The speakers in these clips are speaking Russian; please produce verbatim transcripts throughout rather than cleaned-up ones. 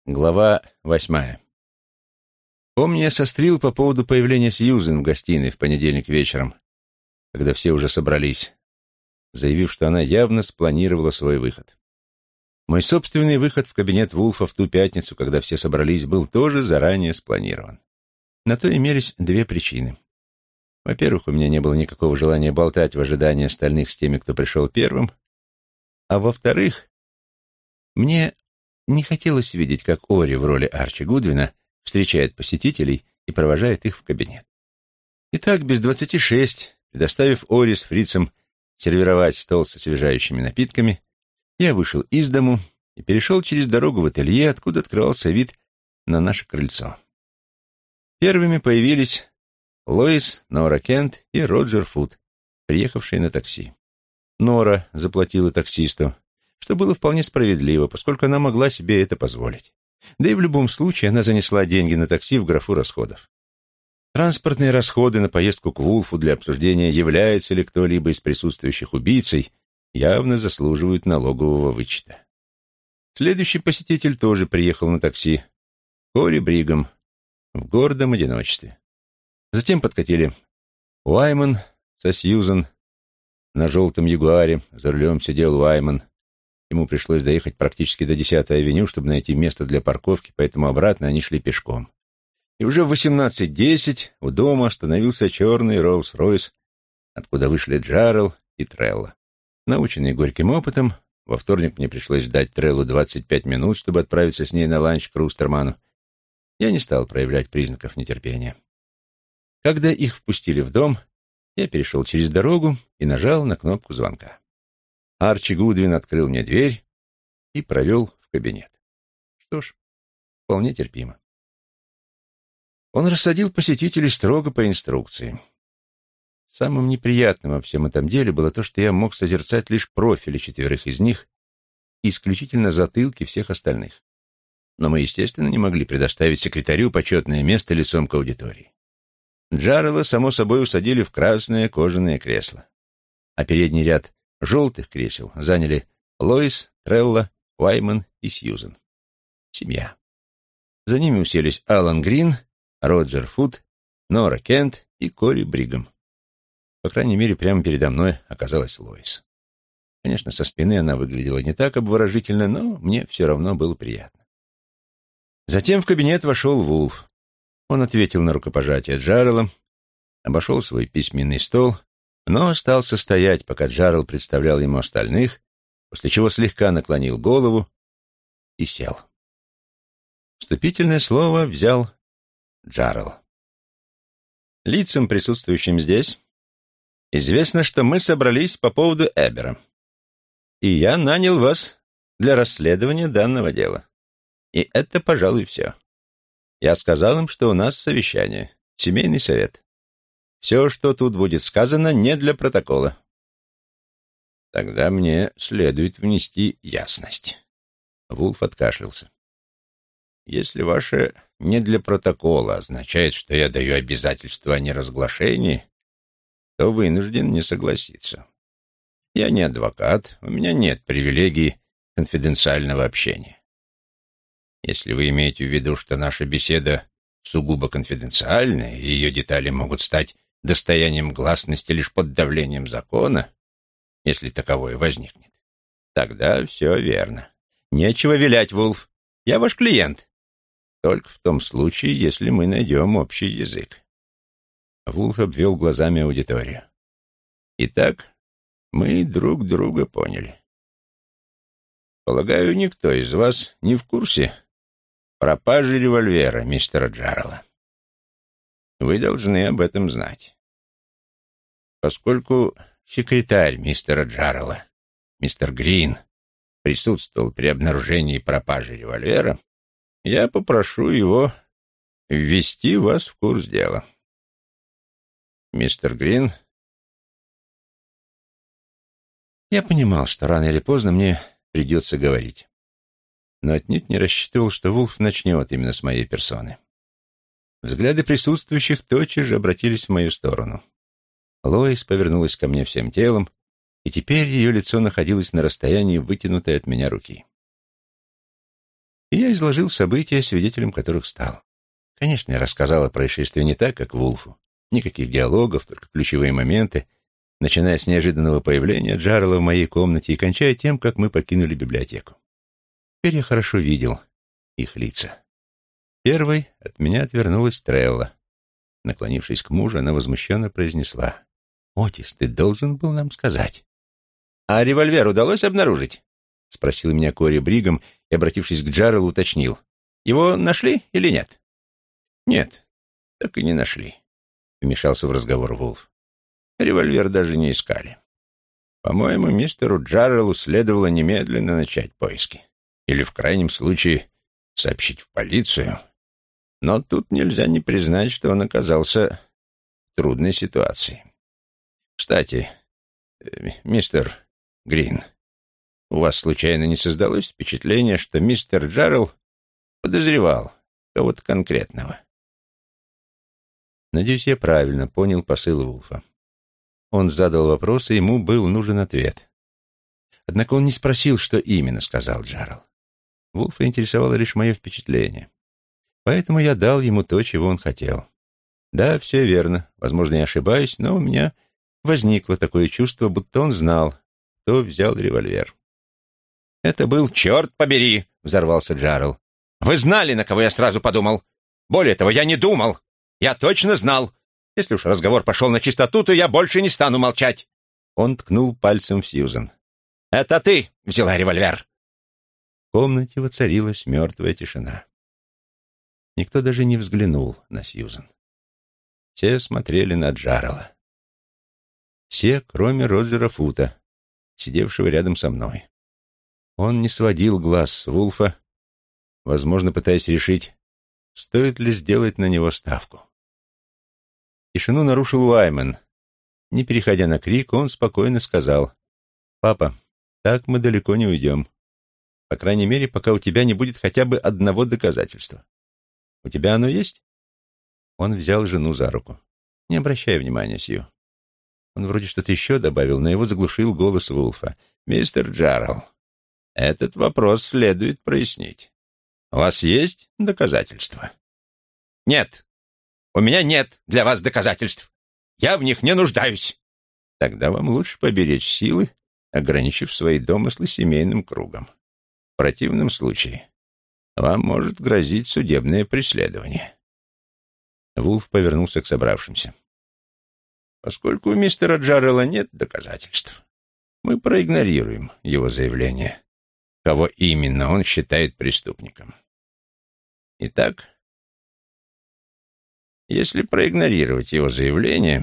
Глава восьмая. Помню, я сострил по поводу появления Сьюзен в гостиной в понедельник вечером, когда все уже собрались, заявив, что она явно спланировала свой выход. Мой собственный выход в кабинет Вулфа в ту пятницу, когда все собрались, был тоже заранее спланирован. На то имелись две причины. Во-первых, у меня не было никакого желания болтать в ожидании остальных с теми, кто пришел первым, а во-вторых, мне не хотелось видеть, как Ори в роли Арчи Гудвина встречает посетителей и провожает их в кабинет. Итак, без двадцати шесть, предоставив Ори с Фрицем сервировать стол с освежающими напитками, я вышел из дому и перешел через дорогу в ателье, откуда открывался вид на наше крыльцо. Первыми появились Лоис, Нора Кент и Роджер Фуд, приехавшие на такси. Нора заплатила таксисту, что было вполне справедливо, поскольку она могла себе это позволить. Да и в любом случае она занесла деньги на такси в графу расходов. Транспортные расходы на поездку к Вулфу для обсуждения, является ли кто-либо из присутствующих убийцей, явно заслуживают налогового вычета. Следующий посетитель тоже приехал на такси. Кори Бригам, в гордом одиночестве. Затем подкатили Уайман со Сьюзен. На желтом ягуаре за рулем сидел Уайман. Ему пришлось доехать практически до десятой авеню, чтобы найти место для парковки, поэтому обратно они шли пешком. И уже в восемнадцать десять у дома остановился черный Роллс-Ройс, откуда вышли Джарел и Трелла. Наученный горьким опытом, во вторник мне пришлось ждать Треллу двадцать пять минут, чтобы отправиться с ней на ланч к Рустерману. Я не стал проявлять признаков нетерпения. Когда их впустили в дом, я перешел через дорогу и нажал на кнопку звонка. Арчи Гудвин открыл мне дверь и провел в кабинет. Что ж, вполне терпимо. Он рассадил посетителей строго по инструкции. Самым неприятным во всем этом деле было то, что я мог созерцать лишь профили четверых из них и исключительно затылки всех остальных. Но мы, естественно, не могли предоставить секретарю почетное место лицом к аудитории. Джарела, само собой, усадили в красное кожаное кресло, а передний ряд желтых кресел заняли Лоис, Трелла, Уайман и Сьюзен. Семья. За ними уселись Алан Грин, Роджер Фуд, Нора Кент и Кори Бригам. По крайней мере, прямо передо мной оказалась Лоис. Конечно, со спины она выглядела не так обворожительно, но мне все равно было приятно. Затем в кабинет вошел Вулф. Он ответил на рукопожатие Джарела, обошел свой письменный стол, но остался стоять, пока Джарел представлял ему остальных, после чего слегка наклонил голову и сел. Вступительное слово взял Джарел. Лицам, присутствующим здесь, известно, что мы собрались по поводу Эбера, и я нанял вас для расследования данного дела. И это, пожалуй, все. Я сказал им, что у нас совещание, семейный совет. Все, что тут будет сказано, не для протокола. Тогда мне следует внести ясность. Вулф откашлялся. Если ваше «не для протокола» означает, что я даю обязательство о неразглашении, то вынужден не согласиться. Я не адвокат, у меня нет привилегий конфиденциального общения. Если вы имеете в виду, что наша беседа сугубо конфиденциальная, и ее детали могут стать достоянием гласности лишь под давлением закона, если таковое возникнет, тогда все верно. Нечего вилять, Вулф. Я ваш клиент. Только в том случае, если мы найдем общий язык. Вулф обвел глазами аудиторию. Итак, мы друг друга поняли. Полагаю, никто из вас не в курсе пропажи револьвера мистера Джарела. Вы должны об этом знать. Поскольку секретарь мистера Джарела, мистер Грин, присутствовал при обнаружении пропажи револьвера, я попрошу его ввести вас в курс дела. Мистер Грин... Я понимал, что рано или поздно мне придется говорить, но отнюдь не рассчитывал, что Вулф начнет именно с моей персоны. Взгляды присутствующих тотчас же обратились в мою сторону. Лоис повернулась ко мне всем телом, и теперь ее лицо находилось на расстоянии вытянутой от меня руки. И я изложил события, свидетелем которых стал. Конечно, я рассказал о происшествии не так, как Вулфу. Никаких диалогов, только ключевые моменты, начиная с неожиданного появления Джаррелла в моей комнате и кончая тем, как мы покинули библиотеку. Теперь я хорошо видел их лица. Первой от меня отвернулась Трелла. Наклонившись к мужу, она возмущенно произнесла: «Отис, ты должен был нам сказать». «А револьвер удалось обнаружить?» — спросил меня Кори Бригам и, обратившись к Джарреллу, уточнил: «Его нашли или нет?» «Нет, так и не нашли», — вмешался в разговор Вулф. «Револьвер даже не искали. По-моему, мистеру Джарреллу следовало немедленно начать поиски. Или, в крайнем случае, сообщить в полицию. Но тут нельзя не признать, что он оказался в трудной ситуации. Кстати, мистер Грин, у вас случайно не создалось впечатление, что мистер Джаррелл подозревал кого-то конкретного?» Надеюсь, я правильно понял посыл Вулфа. Он задал вопрос, и ему был нужен ответ. Однако он не спросил, что именно сказал Джаррелл. Вулфа интересовало лишь мое впечатление. Поэтому я дал ему то, чего он хотел. Да, все верно. Возможно, я ошибаюсь, но у меня возникло такое чувство, будто он знал, кто взял револьвер. «Это был, черт побери!» — взорвался Джаррелл. «Вы знали, на кого я сразу подумал. Более того, я не думал. Я точно знал. Если уж разговор пошел на чистоту, то я больше не стану молчать». Он ткнул пальцем в Сьюзен. «Это ты взяла револьвер!» В комнате воцарилась мертвая тишина. Никто даже не взглянул на Сьюзен. Все смотрели на Джаррелла. Все, кроме Роджера Фута, сидевшего рядом со мной. Он не сводил глаз с Вулфа, возможно, пытаясь решить, стоит ли сделать на него ставку. Тишину нарушил Уаймен. Не переходя на крик, он спокойно сказал: «Папа, так мы далеко не уйдем. По крайней мере, пока у тебя не будет хотя бы одного доказательства. У тебя оно есть?» Он взял жену за руку. «Не обращай внимания, Сью». Он вроде что-то еще добавил, но его заглушил голос Вулфа. «Мистер Джаррелл, этот вопрос следует прояснить. У вас есть доказательства?» «Нет, у меня нет для вас доказательств. Я в них не нуждаюсь». «Тогда вам лучше поберечь силы, ограничив свои домыслы семейным кругом. В противном случае вам может грозить судебное преследование». Вулф повернулся к собравшимся. «Поскольку у мистера Джаррелла нет доказательств, мы проигнорируем его заявление, кого именно он считает преступником. Итак, если проигнорировать его заявление,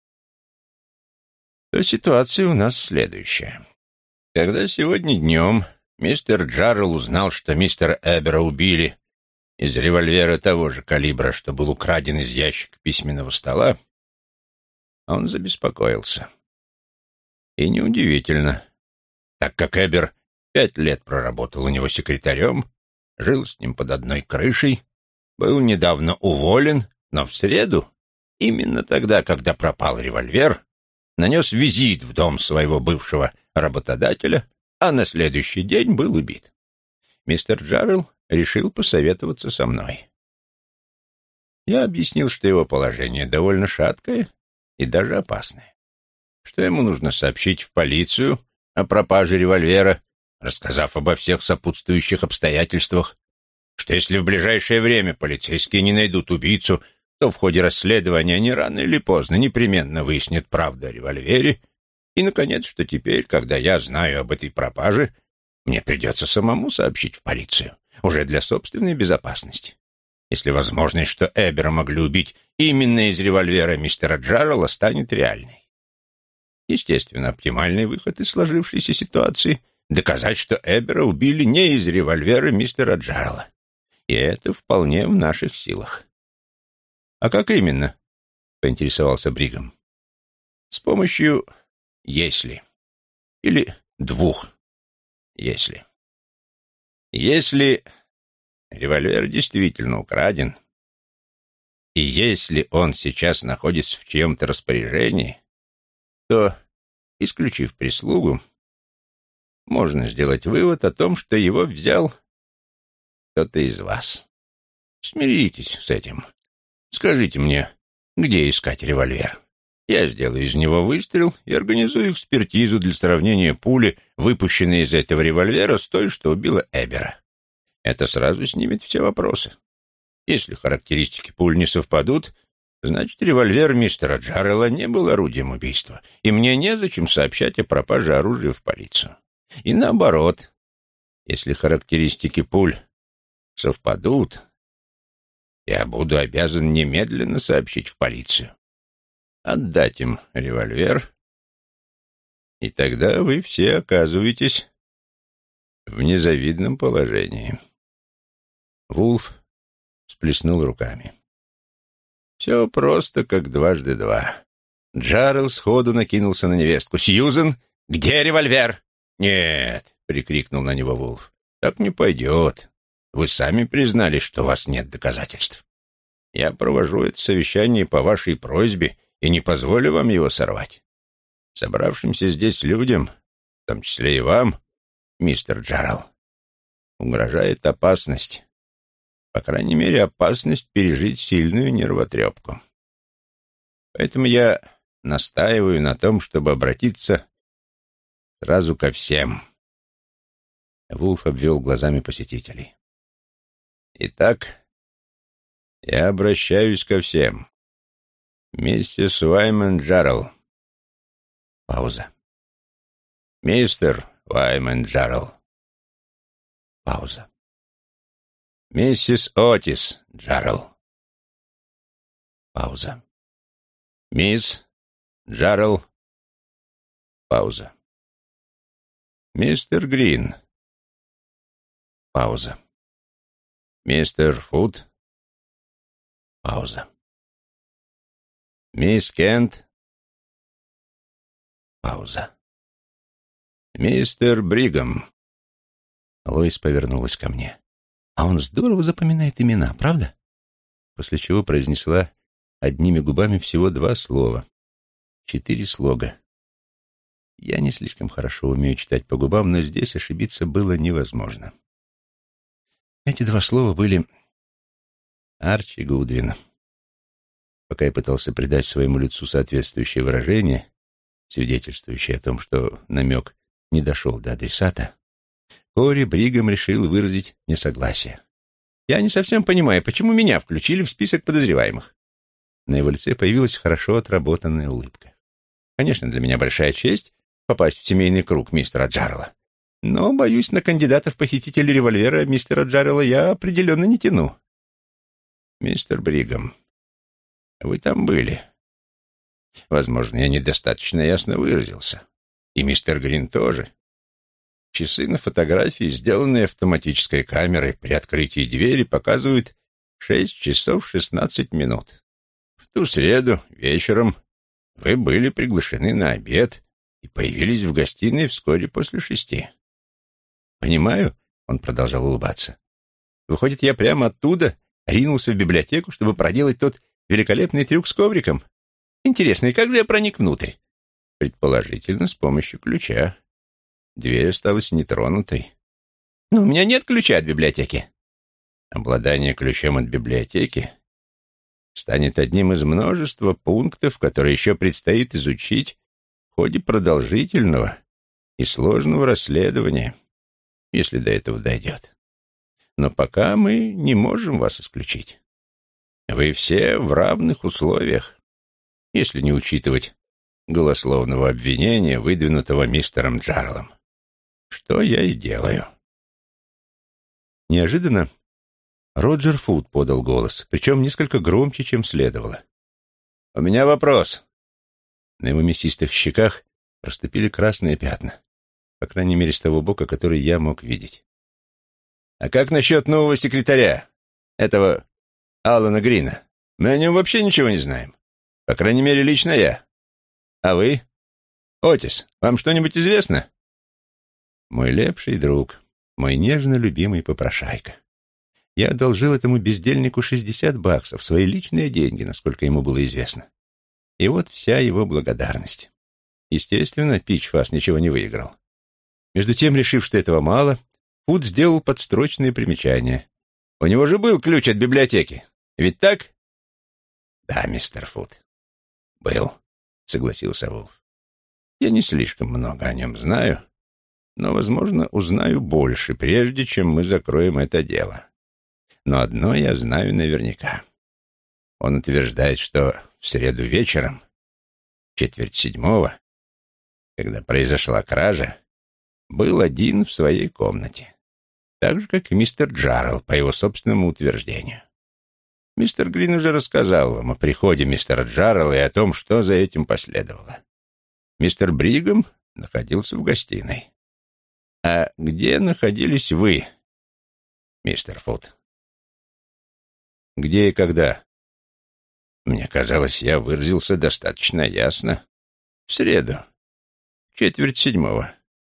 то ситуация у нас следующая. Когда сегодня днем мистер Джаррелл узнал, что мистера Эбера убили из револьвера того же калибра, что был украден из ящика письменного стола, он забеспокоился. И неудивительно, так как Эбер пять лет проработал у него секретарем, жил с ним под одной крышей, был недавно уволен, но в среду, именно тогда, когда пропал револьвер, нанес визит в дом своего бывшего работодателя, а на следующий день был убит. Мистер Джаррелл решил посоветоваться со мной. Я объяснил, что его положение довольно шаткое и даже опасное, что ему нужно сообщить в полицию о пропаже револьвера, рассказав обо всех сопутствующих обстоятельствах, что если в ближайшее время полицейские не найдут убийцу, то в ходе расследования они рано или поздно непременно выяснят правду о револьвере, и, наконец, что теперь, когда я знаю об этой пропаже, мне придется самому сообщить в полицию, уже для собственной безопасности. Если возможность, что Эбера могли убить именно из револьвера мистера Джаррелла, станет реальной. Естественно, оптимальный выход из сложившейся ситуации — доказать, что Эбера убили не из револьвера мистера Джаррелла. И это вполне в наших силах. «А как именно?» — поинтересовался Бригам. «С помощью «если» или двух «если». Если револьвер действительно украден, и если он сейчас находится в чьем-то распоряжении, то, исключив прислугу, можно сделать вывод о том, что его взял кто-то из вас. Смиритесь с этим. Скажите мне, где искать револьвер? Я сделаю из него выстрел и организую экспертизу для сравнения пули, выпущенной из этого револьвера, с той, что убила Эбера. Это сразу снимет все вопросы. Если характеристики пуль не совпадут, значит, револьвер мистера Джаррелла не был орудием убийства, и мне незачем сообщать о пропаже оружия в полицию. И наоборот, если характеристики пуль совпадут, я буду обязан немедленно сообщить в полицию, отдать им револьвер, и тогда вы все оказываетесь в незавидном положении. Вулф всплеснул руками. Все просто, как дважды два. Джаррелл сходу накинулся на невестку. «Сьюзен, где револьвер?» «Нет», — прикрикнул на него Вулф, — «так не пойдет. Вы сами признались, что у вас нет доказательств. Я провожу это совещание по вашей просьбе и не позволю вам его сорвать. Собравшимся здесь людям, в том числе и вам, мистер Джаррелл, угрожает опасность. По крайней мере, опасность пережить сильную нервотрепку. Поэтому я настаиваю на том, чтобы обратиться сразу ко всем». Вулф обвел глазами посетителей. «Итак, я обращаюсь ко всем. Миссис Уайман Джаррелл». Пауза. «Мистер Уайман Джаррелл». Пауза. «Миссис Отис Джаррелл». Пауза. «Мисс Джаррелл». Пауза. «Мистер Грин». Пауза. «Мистер Фуд». Пауза. «Мисс Кент». Пауза. «Мистер Бригам». Лоис повернулась ко мне. «А он здорово запоминает имена, правда?» После чего произнесла одними губами всего два слова. Четыре слога. Я не слишком хорошо умею читать по губам, но здесь ошибиться было невозможно. Эти два слова были Арчи Гудвин. Пока я пытался придать своему лицу соответствующее выражение, свидетельствующее о том, что намек не дошел до адресата, Кори Бригам решил выразить несогласие. «Я не совсем понимаю, почему меня включили в список подозреваемых?» На его лице появилась хорошо отработанная улыбка. «Конечно, для меня большая честь попасть в семейный круг мистера Джаррелла. Но, боюсь, на кандидата в похитителя револьвера мистера Джаррелла я определенно не тяну». «Мистер Бригам, вы там были. Возможно, я недостаточно ясно выразился. И мистер Грин тоже. Часы на фотографии, сделанные автоматической камерой при открытии двери, показывают шесть часов шестнадцать минут. В ту среду вечером вы были приглашены на обед и появились в гостиной вскоре после шести. Понимаю, он продолжал улыбаться. Выходит, я прямо оттуда ринулся в библиотеку, чтобы проделать тот великолепный трюк с ковриком. Интересно, и как же я проник внутрь? Предположительно, с помощью ключа. Дверь осталась нетронутой. Но у меня нет ключа от библиотеки. Обладание ключом от библиотеки станет одним из множества пунктов, которые еще предстоит изучить в ходе продолжительного и сложного расследования, если до этого дойдет. Но пока мы не можем вас исключить. Вы все в равных условиях, если не учитывать голословного обвинения, выдвинутого мистером Джарреллом. Что я и делаю. Неожиданно Роджер Фуд подал голос, причем несколько громче, чем следовало. «У меня вопрос». На его мясистых щеках проступили красные пятна, по крайней мере, с того бока, который я мог видеть. «А как насчет нового секретаря, этого Алана Грина? Мы о нем вообще ничего не знаем. По крайней мере, лично я. А вы? Отис, вам что-нибудь известно?» Мой лепший друг, мой нежно любимый попрошайка. Я одолжил этому бездельнику шестьдесят баксов, свои личные деньги, насколько ему было известно. И вот вся его благодарность. Естественно, Пичфас ничего не выиграл. Между тем, решив, что этого мало, Фуд сделал подстрочное примечание. У него же был ключ от библиотеки. Ведь так? Да, мистер Фуд. Был, согласился Вулф. Я не слишком много о нем знаю, но, возможно, узнаю больше, прежде чем мы закроем это дело. Но одно я знаю наверняка. Он утверждает, что в среду вечером, четверть седьмого, когда произошла кража, был один в своей комнате. Так же, как и мистер Джаррелл, по его собственному утверждению. Мистер Грин уже рассказал вам о приходе мистера Джаррелла и о том, что за этим последовало. Мистер Бригам находился в гостиной. А где находились вы, мистер Фуд? Где и когда? Мне казалось, я выразился достаточно ясно. В среду, четверть седьмого.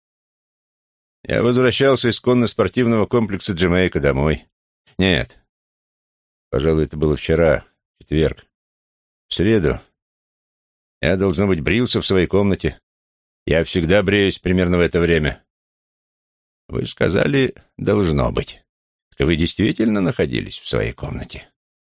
Я возвращался из конно-спортивного комплекса Джамайка домой. Нет, пожалуй, это было вчера, в четверг. В среду я, должно быть, брился в своей комнате. Я всегда бреюсь примерно в это время. Вы сказали, должно быть. Вы действительно находились в своей комнате?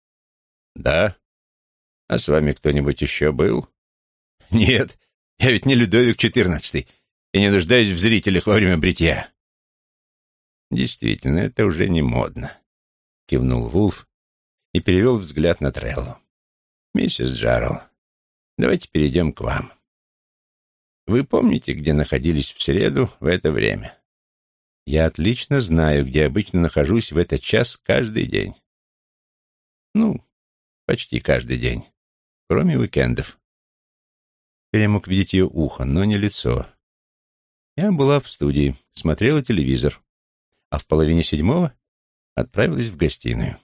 Да. А с вами кто-нибудь еще был? Нет, я ведь не Людовик четырнадцатый и не нуждаюсь в зрителях во время бритья. Действительно, это уже не модно, кивнул Вулф и перевел взгляд на Треллу. Миссис Джаррелл, давайте перейдем к вам. Вы помните, где находились в среду в это время? Я отлично знаю, где обычно нахожусь в этот час каждый день. Ну, почти каждый день, кроме уикендов. Теперь я мог видеть ее ухо, но не лицо. Я была в студии, смотрела телевизор, а в половине седьмого отправилась в гостиную.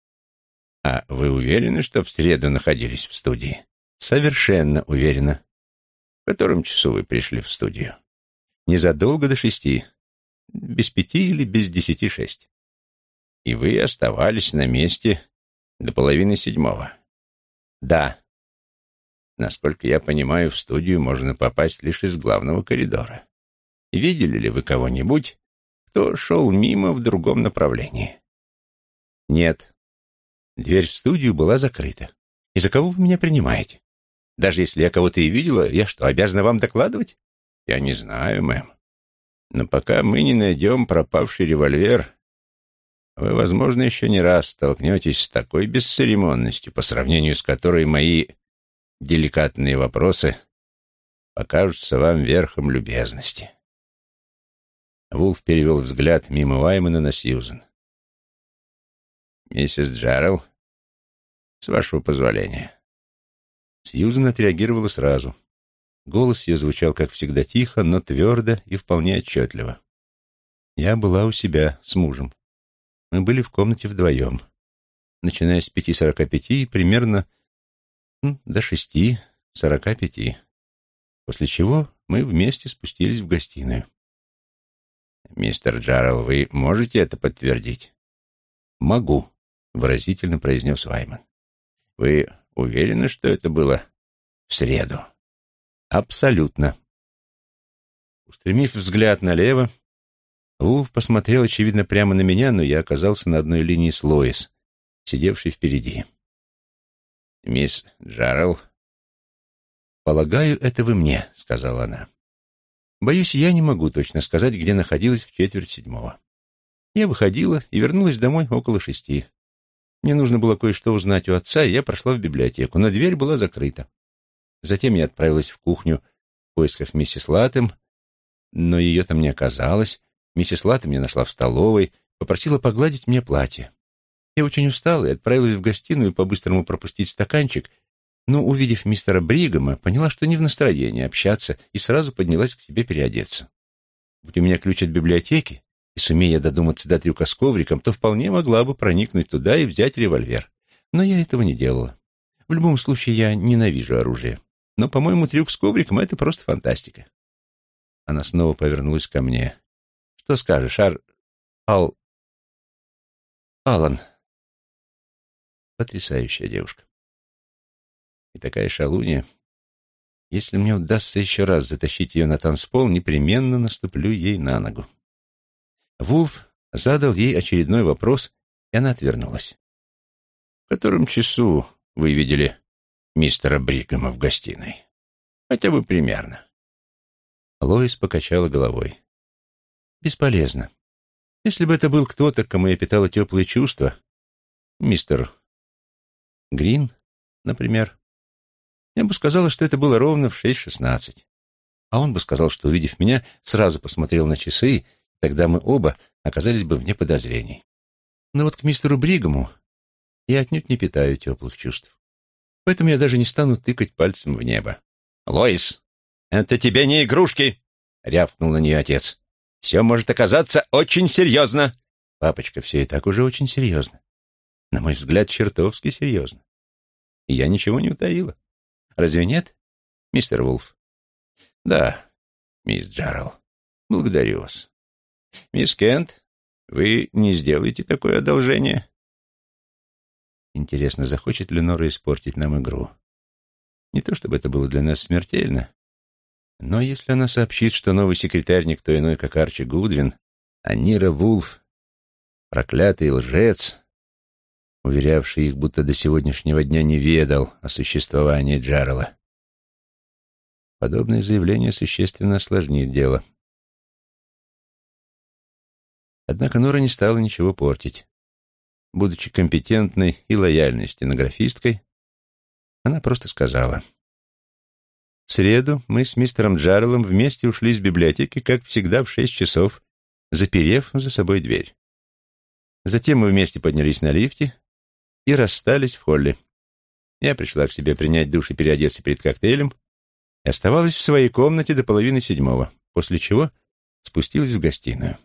А вы уверены, что в среду находились в студии? Совершенно уверена. В котором часу вы пришли в студию? Незадолго до шести. Без пяти или без десяти шесть. И вы оставались на месте до половины седьмого. Да. Насколько я понимаю, в студию можно попасть лишь из главного коридора. Видели ли вы кого-нибудь, кто шел мимо в другом направлении? Нет. Дверь в студию была закрыта. И за кого вы меня принимаете? Даже если я кого-то и видела, я что, обязана вам докладывать? Я не знаю, мэм. Но пока мы не найдем пропавший револьвер, вы, возможно, еще не раз столкнетесь с такой бесцеремонностью, по сравнению с которой мои деликатные вопросы покажутся вам верхом любезности. Вулф перевел взгляд мимо Ваймана на Сьюзен. «Миссис Джаррелл, с вашего позволения». Сьюзен отреагировала сразу. Голос ее звучал, как всегда, тихо, но твердо и вполне отчетливо. Я была у себя с мужем. Мы были в комнате вдвоем, начиная с пяти сорока пяти и примерно ну, до шести сорока пяти, после чего мы вместе спустились в гостиную. «Мистер Джаррелл, вы можете это подтвердить?» «Могу», — выразительно произнес Вайман. «Вы уверены, что это было в среду?» «Абсолютно». Устремив взгляд налево, Вулф посмотрел, очевидно, прямо на меня, но я оказался на одной линии с Лоис, сидевшей впереди. «Мисс Джаррелл?» «Полагаю, это вы мне», — сказала она. «Боюсь, я не могу точно сказать, где находилась в четверть седьмого. Я выходила и вернулась домой около шести. Мне нужно было кое-что узнать у отца, и я прошла в библиотеку, но дверь была закрыта. Затем я отправилась в кухню в поисках миссис Латтем, но ее там не оказалось. Миссис Латтем я нашла в столовой, попросила погладить мне платье. Я очень устала и отправилась в гостиную по-быстрому пропустить стаканчик, но, увидев мистера Бригама, поняла, что не в настроении общаться, и сразу поднялась к себе переодеться. Будь у меня ключ от библиотеки, и сумея я додуматься до трюка с ковриком, то вполне могла бы проникнуть туда и взять револьвер. Но я этого не делала. В любом случае, я ненавижу оружие. Но, по-моему, трюк с ковриком — это просто фантастика. Она снова повернулась ко мне. «Что скажешь, Ар... Ал... Алан?» Потрясающая девушка. И такая шалунья. Если мне удастся еще раз затащить ее на танцпол, непременно наступлю ей на ногу. Вулф задал ей очередной вопрос, и она отвернулась. В котором часу вы видели мистера Бригама в гостиной? Хотя бы примерно. Лоис покачала головой. Бесполезно. Если бы это был кто-то, к кому я питала теплые чувства, мистер Грин, например, я бы сказала, что это было ровно в шесть шестнадцать. А он бы сказал, что, увидев меня, сразу посмотрел на часы, и тогда мы оба оказались бы вне подозрений. Но вот к мистеру Бригаму я отнюдь не питаю теплых чувств. Поэтому я даже не стану тыкать пальцем в небо. «Лоис, это тебе не игрушки!» — рявкнул на нее отец. «Все может оказаться очень серьезно!» «Папочка, все и так уже очень серьезно. На мой взгляд, чертовски серьезно. И я ничего не утаила. Разве нет, мистер Вулф?» «Да, мисс Джаррелл, благодарю вас. Мисс Кент, вы не сделаете такое одолжение?» Интересно, захочет ли Нора испортить нам игру? Не то чтобы это было для нас смертельно, но если она сообщит, что новый секретарь никто иной, как Арчи Гудвин, а Нира Вулф — проклятый лжец, уверявший их, будто до сегодняшнего дня не ведал о существовании Джаррелла, подобное заявление существенно осложнит дело. Однако Нора не стала ничего портить. Будучи компетентной и лояльной стенографисткой, она просто сказала: «В среду мы с мистером Джарреллом вместе ушли из библиотеки, как всегда, в шесть часов, заперев за собой дверь. Затем мы вместе поднялись на лифте и расстались в холле. Я пришла к себе принять душ и переодеться перед коктейлем и оставалась в своей комнате до половины седьмого, после чего спустилась в гостиную».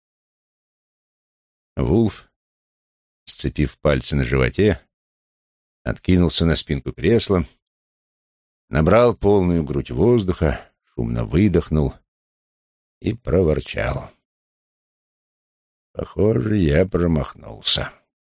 Вулф, сцепив пальцы на животе, откинулся на спинку кресла, набрал полную грудь воздуха, шумно выдохнул и проворчал: «Похоже, я промахнулся.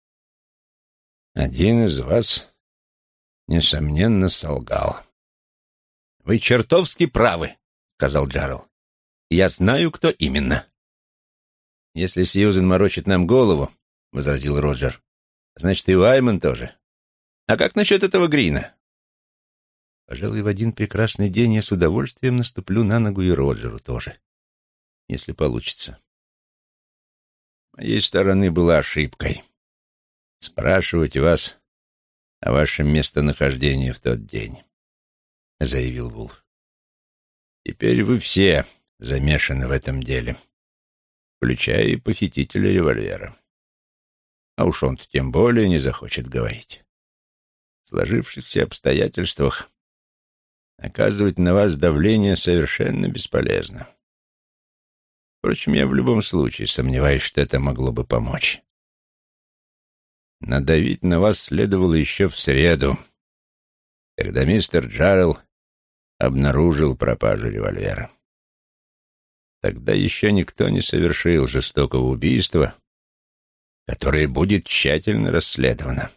Один из вас, несомненно, солгал». «Вы чертовски правы», — сказал Джаррелл. «Я знаю, кто именно». «Если Сьюзен морочит нам голову, — возразил Роджер, — значит, и Уайман тоже. А как насчет этого Грина?» Пожалуй, в один прекрасный день я с удовольствием наступлю на ногу и Роджеру тоже, если получится. С моей стороны была ошибкой спрашивать вас о вашем местонахождении в тот день, — заявил Вулф. Теперь вы все замешаны в этом деле, включая и похитителя револьвера. А уж он-то тем более не захочет говорить. В сложившихся обстоятельствах оказывать на вас давление совершенно бесполезно. Впрочем, я в любом случае сомневаюсь, что это могло бы помочь. Надавить на вас следовало еще в среду, когда мистер Джаррелл обнаружил пропажу револьвера. Тогда еще никто не совершил жестокого убийства, которое будет тщательно расследовано.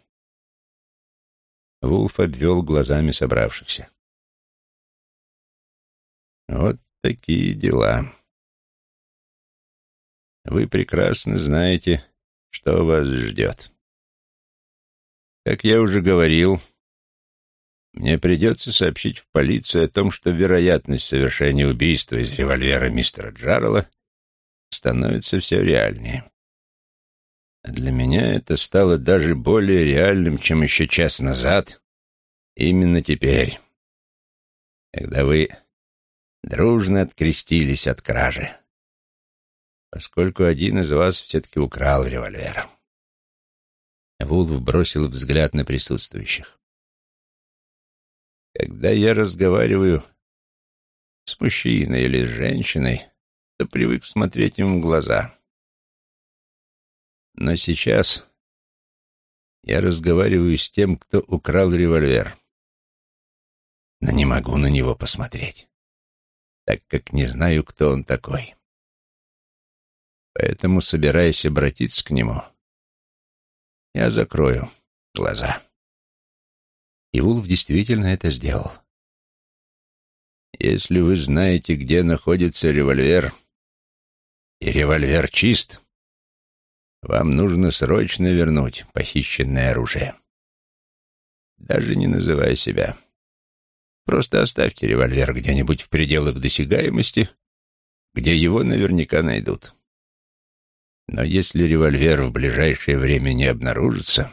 Вулф обвел глазами собравшихся. Вот такие дела. Вы прекрасно знаете, что вас ждет. Как я уже говорил, мне придется сообщить в полицию о том, что вероятность совершения убийства из револьвера мистера Джаррелла становится все реальнее. А для меня это стало даже более реальным, чем еще час назад, именно теперь, когда вы дружно открестились от кражи, поскольку один из вас все-таки украл револьвер. Вулф бросил взгляд на присутствующих. Когда я разговариваю с мужчиной или с женщиной, то привык смотреть им в глаза. Но сейчас я разговариваю с тем, кто украл револьвер. Но не могу на него посмотреть, так как не знаю, кто он такой. Поэтому, собираясь обратиться к нему, я закрою глаза. И Вулф действительно это сделал. Если вы знаете, где находится револьвер, и револьвер чист, Вам нужно срочно вернуть похищенное оружие. Даже не называя себя. Просто оставьте револьвер где-нибудь в пределах досягаемости, где его наверняка найдут. Но если револьвер в ближайшее время не обнаружится,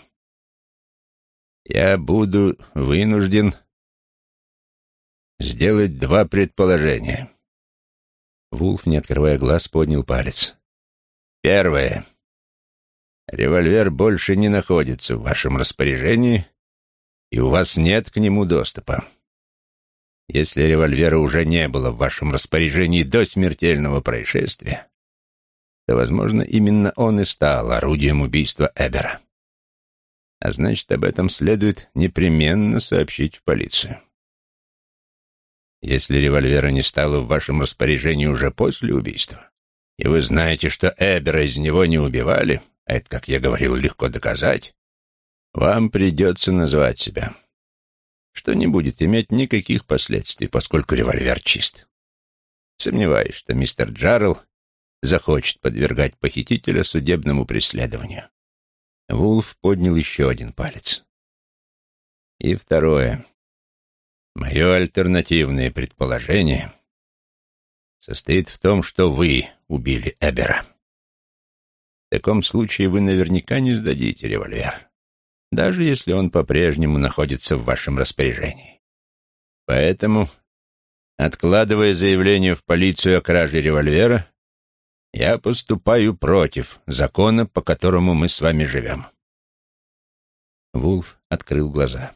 я буду вынужден сделать два предположения. Вулф, не открывая глаз, поднял палец. Первое. Револьвер больше не находится в вашем распоряжении, и у вас нет к нему доступа. Если револьвера уже не было в вашем распоряжении до смертельного происшествия, то, возможно, именно он и стал орудием убийства Эбера. А значит, об этом следует непременно сообщить в полицию. Если револьвера не стало в вашем распоряжении уже после убийства, и вы знаете, что Эбера из него не убивали, а это, как я говорил, легко доказать, вам придется назвать себя, что не будет иметь никаких последствий, поскольку револьвер чист. Сомневаюсь, что мистер Джаррелл захочет подвергать похитителя судебному преследованию. Вулф поднял еще один палец. И второе. Мое альтернативное предположение состоит в том, что вы убили Эбера. В таком случае вы наверняка не сдадите револьвер, даже если он по-прежнему находится в вашем распоряжении. Поэтому, откладывая заявление в полицию о краже револьвера, я поступаю против закона, по которому мы с вами живем. Вулф открыл глаза.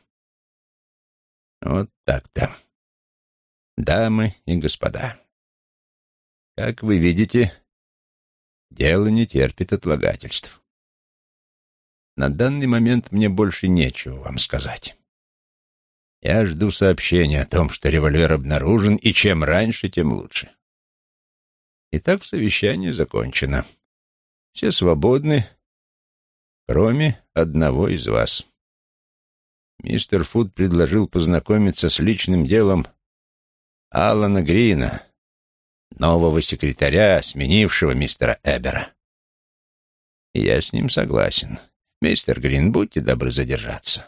Вот так-то. Дамы и господа, как вы видите, дело не терпит отлагательств. На данный момент мне больше нечего вам сказать. Я жду сообщения о том, что револьвер обнаружен, и чем раньше, тем лучше. Итак, совещание закончено. Все свободны, кроме одного из вас. Мистер Фуд предложил познакомиться с личным делом Алана Грина, нового секретаря, сменившего мистера Эбера. И я с ним согласен. Мистер Грин, будьте добры задержаться.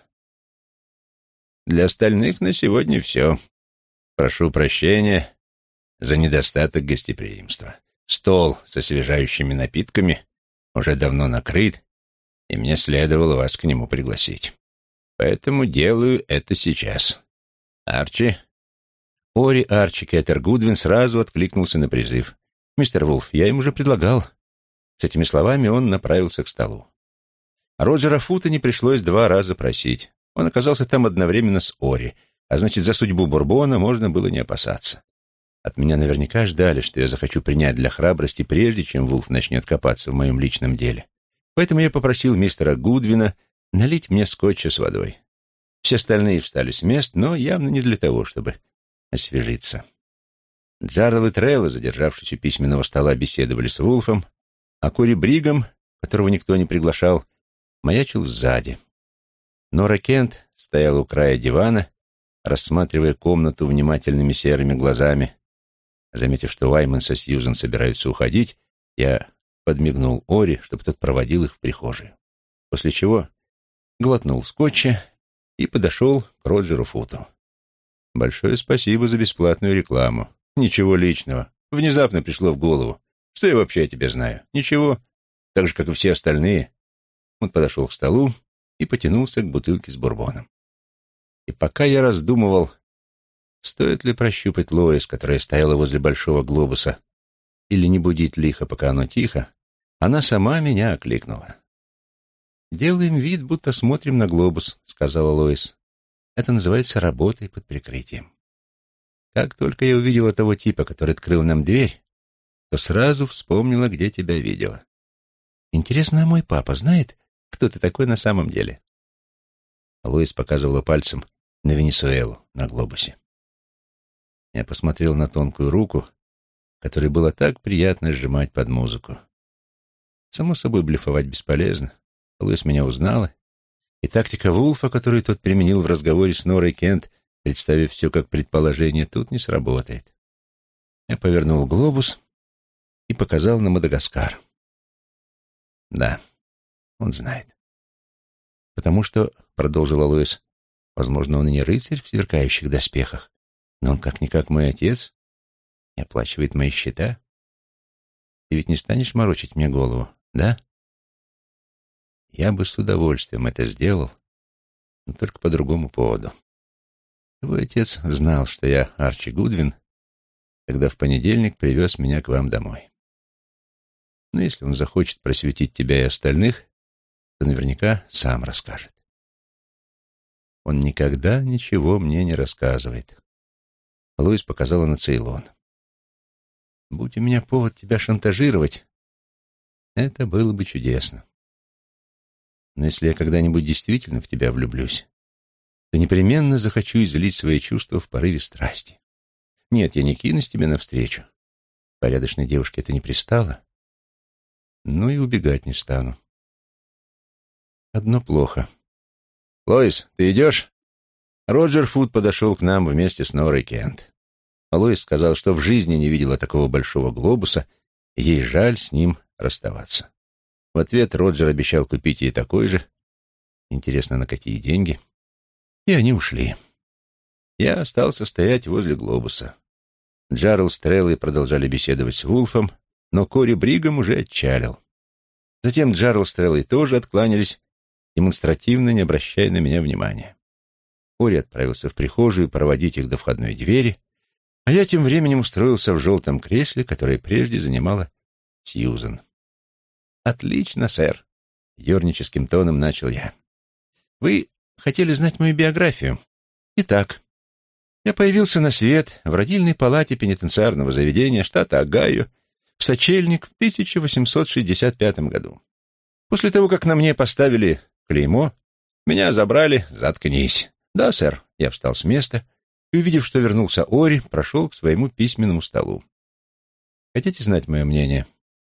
Для остальных на сегодня все. Прошу прощения за недостаток гостеприимства. Стол с освежающими напитками уже давно накрыт, и мне следовало вас к нему пригласить. Поэтому делаю это сейчас. Арчи? Ори Арчи Кеттер Гудвин сразу откликнулся на призыв. «Мистер Вулф, я им уже предлагал». С этими словами он направился к столу. Роджера Фута не пришлось два раза просить. Он оказался там одновременно с Ори, а значит, за судьбу Бурбона можно было не опасаться. От меня наверняка ждали, что я захочу принять для храбрости, прежде чем Вулф начнет копаться в моем личном деле. Поэтому я попросил мистера Гудвина налить мне скотча с водой. Все остальные встали с мест, но явно не для того, чтобы освежиться. Джаррелл и Трелло, задержавшись у письменного стола, беседовали с Вулфом, а Кори Бригам, которого никто не приглашал, маячил сзади. Нора Кент стояла у края дивана, рассматривая комнату внимательными серыми глазами. Заметив, что Уайманс и Сьюзен собираются уходить, я подмигнул Ори, чтобы тот проводил их в прихожую. После чего глотнул скотча и подошел к Роджеру Футу. «Большое спасибо за бесплатную рекламу. Ничего личного. Внезапно пришло в голову. Что я вообще о тебе знаю? Ничего. Так же, как и все остальные». Он подошел к столу и потянулся к бутылке с бурбоном. И пока я раздумывал, стоит ли прощупать Лоис, которая стояла возле большого глобуса, или не будить лихо, пока оно тихо, она сама меня окликнула. «Делаем вид, будто смотрим на глобус», — сказала Лоис. «Это называется работой под прикрытием. Как только я увидела того типа, который открыл нам дверь, то сразу вспомнила, где тебя видела. Интересно, а мой папа знает, кто ты такой на самом деле?» Лоис показывала пальцем на Венесуэлу на глобусе. Я посмотрел на тонкую руку, которой было так приятно сжимать под музыку. Само собой, блефовать бесполезно. Лоис меня узнала, и тактика Вулфа, которую тот применил в разговоре с Норой Кент, представив все как предположение, тут не сработает. Я повернул глобус и показал на Мадагаскар. Да, Он знает. Потому что, — продолжил Алоис, — возможно, он и не рыцарь в сверкающих доспехах, но он как-никак мой отец и оплачивает мои счета. Ты ведь не станешь морочить мне голову, да? Я бы с удовольствием это сделал, но только по другому поводу. Твой отец знал, что я Арчи Гудвин, когда в понедельник привез меня к вам домой. Но если он захочет просветить тебя и остальных, то наверняка сам расскажет. Он никогда ничего мне не рассказывает. Луис показала на Цейлон. Будь у меня повод тебя шантажировать, это было бы чудесно. Но если я когда-нибудь действительно в тебя влюблюсь, то непременно захочу излить свои чувства в порыве страсти. Нет, я не кинусь тебе навстречу. Порядочной девушке это не пристало. Ну и убегать не стану. Одно плохо. «Лоис, ты идешь?» Роджер Фуд подошел к нам вместе с Норой Кент. Лоис сказал, что в жизни не видела такого большого глобуса, и ей жаль с ним расставаться. В ответ Роджер обещал купить ей такой же. Интересно, на какие деньги? И они ушли. Я остался стоять возле глобуса. Джарл с Треллой продолжали беседовать с Вулфом, но Кори Бригам уже отчалил. Затем Джарл с Треллой тоже откланялись, демонстративно не обращая на меня внимания. Кори отправился в прихожую проводить их до входной двери, а я тем временем устроился в желтом кресле, которое прежде занимала Сьюзен. «Отлично, сэр», — ерническим тоном начал я. «Вы хотели знать мою биографию? Итак, я появился на свет в родильной палате пенитенциарного заведения штата Огайо в сочельник в тысяча восемьсот шестьдесят пятом году. После того, как на мне поставили клеймо, меня забрали, заткнись. Да, сэр, я встал с места и, увидев, что вернулся Ори, прошел к своему письменному столу. Хотите знать мое мнение?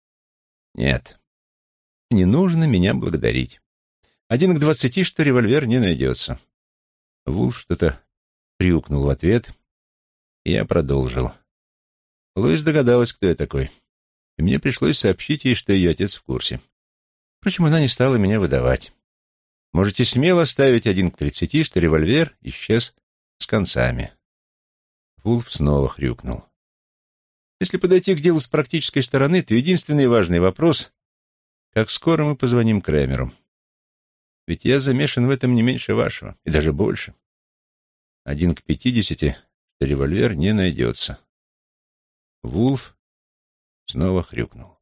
Нет. Не нужно меня благодарить. Один к двадцати, что револьвер не найдется. Вулф что-то приукнул в ответ, и я продолжил. Луис догадалась, кто я такой, и мне пришлось сообщить ей, что ее отец в курсе. Впрочем, она не стала меня выдавать. Можете смело ставить один к тридцати, что револьвер исчез с концами. Вулф снова хрюкнул. Если подойти к делу с практической стороны, то единственный важный вопрос — как скоро мы позвоним Крэмеру? Ведь я замешан в этом не меньше вашего, и даже больше. Один к пятидесяти, что револьвер не найдется. Вулф снова хрюкнул.